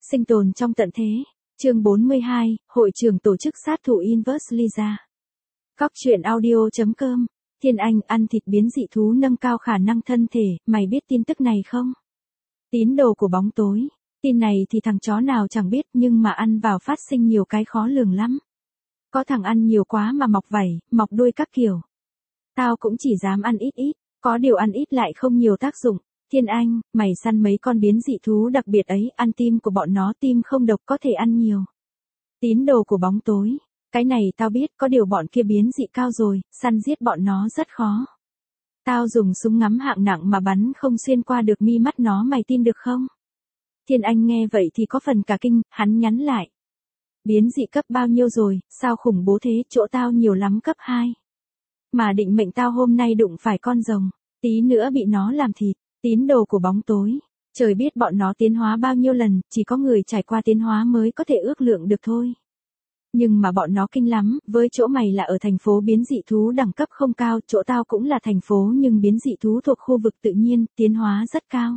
Sinh tồn trong tận thế. Chương 42, Hội trưởng tổ chức sát thủ Inverse Lisa. Góc truyện audio.com. Thiên Anh ăn thịt biến dị thú nâng cao khả năng thân thể, mày biết tin tức này không? Tín đồ của bóng tối. Tin này thì thằng chó nào chẳng biết nhưng mà ăn vào phát sinh nhiều cái khó lường lắm. Có thằng ăn nhiều quá mà mọc vảy, mọc đuôi các kiểu. Tao cũng chỉ dám ăn ít ít, có điều ăn ít lại không nhiều tác dụng. Thiên Anh, mày săn mấy con biến dị thú đặc biệt ấy, ăn tim của bọn nó, tim không độc có thể ăn nhiều. Tín đồ của bóng tối. Cái này tao biết, có điều bọn kia biến dị cao rồi, săn giết bọn nó rất khó. Tao dùng súng ngắm hạng nặng mà bắn không xuyên qua được mi mắt nó, mày tin được không? Thiên Anh nghe vậy thì có phần cả kinh, hắn nhắn lại. Biến dị cấp bao nhiêu rồi, sao khủng bố thế, chỗ tao nhiều lắm cấp 2. Mà định mệnh tao hôm nay đụng phải con rồng, tí nữa bị nó làm thịt. Tín đồ của bóng tối. Trời biết bọn nó tiến hóa bao nhiêu lần, chỉ có người trải qua tiến hóa mới có thể ước lượng được thôi. Nhưng mà bọn nó kinh lắm, với chỗ mày là ở thành phố biến dị thú đẳng cấp không cao, chỗ tao cũng là thành phố nhưng biến dị thú thuộc khu vực tự nhiên, tiến hóa rất cao.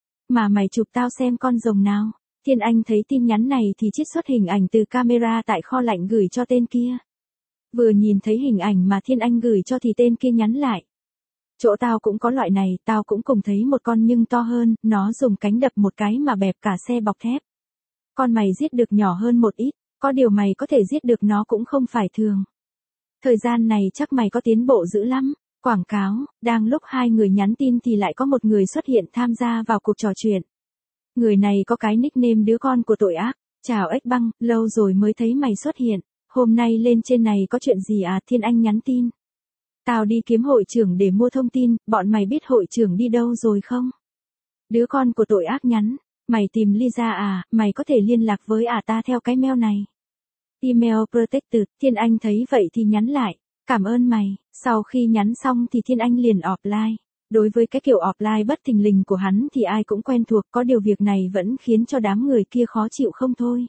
Mà mày chụp tao xem con rồng nào. Thiên Anh thấy tin nhắn này thì trích xuất hình ảnh từ camera tại kho lạnh gửi cho tên kia. Vừa nhìn thấy hình ảnh mà Thiên Anh gửi cho thì tên kia nhắn lại. Chỗ tao cũng có loại này, tao cũng cùng thấy một con nhưng to hơn, nó dùng cánh đập một cái mà bẹp cả xe bọc thép. Con mày giết được nhỏ hơn một ít, có điều mày có thể giết được nó cũng không phải thường. Thời gian này chắc mày có tiến bộ dữ lắm. Quảng cáo, đang lúc hai người nhắn tin thì lại có một người xuất hiện tham gia vào cuộc trò chuyện. Người này có cái nickname đứa con của tội ác. Chào ếch băng, lâu rồi mới thấy mày xuất hiện. Hôm nay lên trên này có chuyện gì à? Thiên Anh nhắn tin. Tao đi kiếm hội trưởng để mua thông tin, bọn mày biết hội trưởng đi đâu rồi không? Đứa con của tội ác nhắn, mày tìm Lisa à, mày có thể liên lạc với ta theo cái mail này. Email protected. Thiên Anh thấy vậy thì nhắn lại, cảm ơn mày. Sau khi nhắn xong thì Thiên Anh liền offline. Đối với cái kiểu offline bất thình lình của hắn thì ai cũng quen thuộc, có điều việc này vẫn khiến cho đám người kia khó chịu không thôi.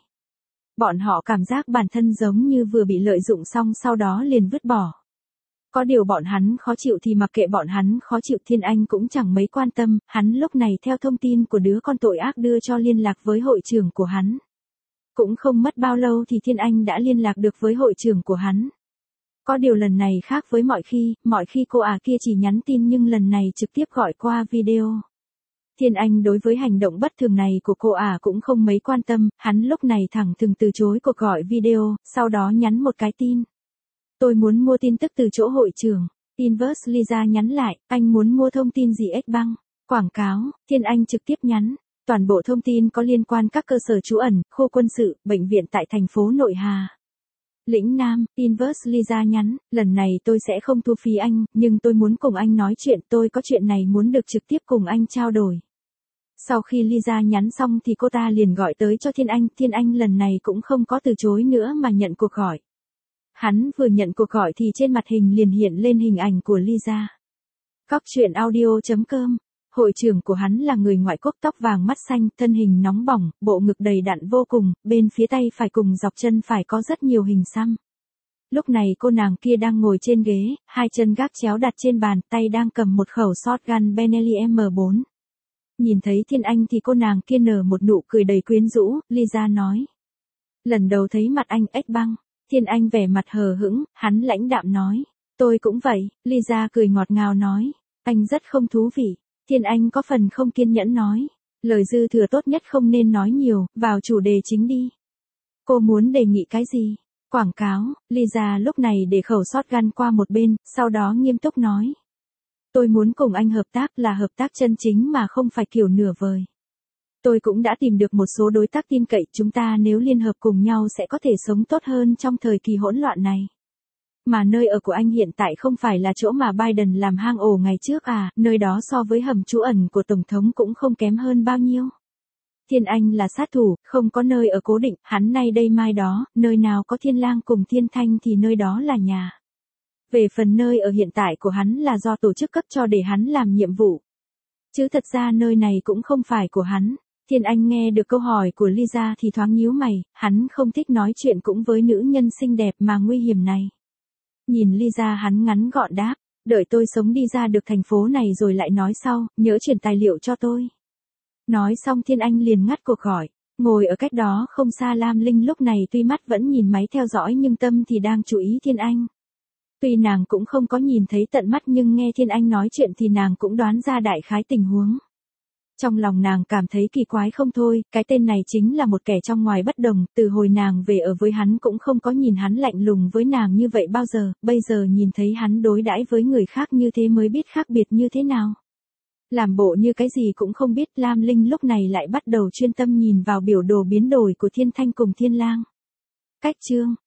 Bọn họ cảm giác bản thân giống như vừa bị lợi dụng xong sau đó liền vứt bỏ. Có điều bọn hắn khó chịu thì mặc kệ bọn hắn khó chịu, Thiên Anh cũng chẳng mấy quan tâm, hắn lúc này theo thông tin của đứa con tội ác đưa cho liên lạc với hội trưởng của hắn. Cũng không mất bao lâu thì Thiên Anh đã liên lạc được với hội trưởng của hắn. Có điều lần này khác với mọi khi cô kia chỉ nhắn tin nhưng lần này trực tiếp gọi qua video. Thiên Anh đối với hành động bất thường này của cô cũng không mấy quan tâm, hắn lúc này thẳng thừng từ chối cuộc gọi video, sau đó nhắn một cái tin. Tôi muốn mua tin tức từ chỗ hội trưởng. Inverse Lisa nhắn lại, anh muốn mua thông tin gì ếch băng? Quảng cáo, Thiên Anh trực tiếp nhắn. Toàn bộ thông tin có liên quan các cơ sở trú ẩn, khu quân sự, bệnh viện tại thành phố Nội Hà. Lĩnh Nam, Inverse Lisa nhắn, lần này tôi sẽ không thu phí anh, nhưng tôi muốn cùng anh nói chuyện, tôi có chuyện này muốn được trực tiếp cùng anh trao đổi. Sau khi Lisa nhắn xong thì cô ta liền gọi tới cho Thiên Anh lần này cũng không có từ chối nữa mà nhận cuộc gọi. Hắn vừa nhận cuộc gọi thì trên mặt hình liền hiện lên hình ảnh của Lisa. Góc truyện audio.com. Hội trưởng của hắn là người ngoại quốc tóc vàng mắt xanh, thân hình nóng bỏng, bộ ngực đầy đặn vô cùng, bên phía tay phải cùng dọc chân phải có rất nhiều hình xăm. Lúc này cô nàng kia đang ngồi trên ghế, hai chân gác chéo đặt trên bàn, tay đang cầm một khẩu shotgun Benelli M4. Nhìn thấy Thiên Anh thì cô nàng kia nở một nụ cười đầy quyến rũ, Lisa nói. Lần đầu thấy mặt anh ếch băng. Thiên Anh vẻ mặt hờ hững, hắn lãnh đạm nói. Tôi cũng vậy, Lisa cười ngọt ngào nói. Anh rất không thú vị. Thiên Anh có phần không kiên nhẫn nói. Lời dư thừa tốt nhất không nên nói nhiều, vào chủ đề chính đi. Cô muốn đề nghị cái gì? Quảng cáo, Lisa lúc này để khẩu shotgun qua một bên, sau đó nghiêm túc nói. Tôi muốn cùng anh hợp tác là hợp tác chân chính mà không phải kiểu nửa vời. Tôi cũng đã tìm được một số đối tác tin cậy, chúng ta nếu liên hợp cùng nhau sẽ có thể sống tốt hơn trong thời kỳ hỗn loạn này. Mà nơi ở của anh hiện tại không phải là chỗ mà Biden làm hang ổ ngày trước nơi đó so với hầm trú ẩn của Tổng thống cũng không kém hơn bao nhiêu. Thiên Anh là sát thủ, không có nơi ở cố định, hắn nay đây mai đó, nơi nào có Thiên Lang cùng Thiên Thanh thì nơi đó là nhà. Về phần nơi ở hiện tại của hắn là do tổ chức cấp cho để hắn làm nhiệm vụ. Chứ thật ra nơi này cũng không phải của hắn. Thiên Anh nghe được câu hỏi của Lisa thì thoáng nhíu mày, hắn không thích nói chuyện cũng với nữ nhân xinh đẹp mà nguy hiểm này. Nhìn Lisa hắn ngắn gọn đáp, đợi tôi sống đi ra được thành phố này rồi lại nói sau, nhớ chuyển tài liệu cho tôi. Nói xong Thiên Anh liền ngắt cuộc gọi. Ngồi ở cách đó không xa Lam Linh lúc này tuy mắt vẫn nhìn máy theo dõi nhưng tâm thì đang chú ý Thiên Anh. Tuy nàng cũng không có nhìn thấy tận mắt nhưng nghe Thiên Anh nói chuyện thì nàng cũng đoán ra đại khái tình huống. Trong lòng nàng cảm thấy kỳ quái không thôi, cái tên này chính là một kẻ trong ngoài bất đồng, từ hồi nàng về ở với hắn cũng không có nhìn hắn lạnh lùng với nàng như vậy bao giờ, bây giờ nhìn thấy hắn đối đãi với người khác như thế mới biết khác biệt như thế nào. Làm bộ như cái gì cũng không biết, Lam Linh lúc này lại bắt đầu chuyên tâm nhìn vào biểu đồ biến đổi của Thiên Thanh cùng Thiên Lang. Cách chương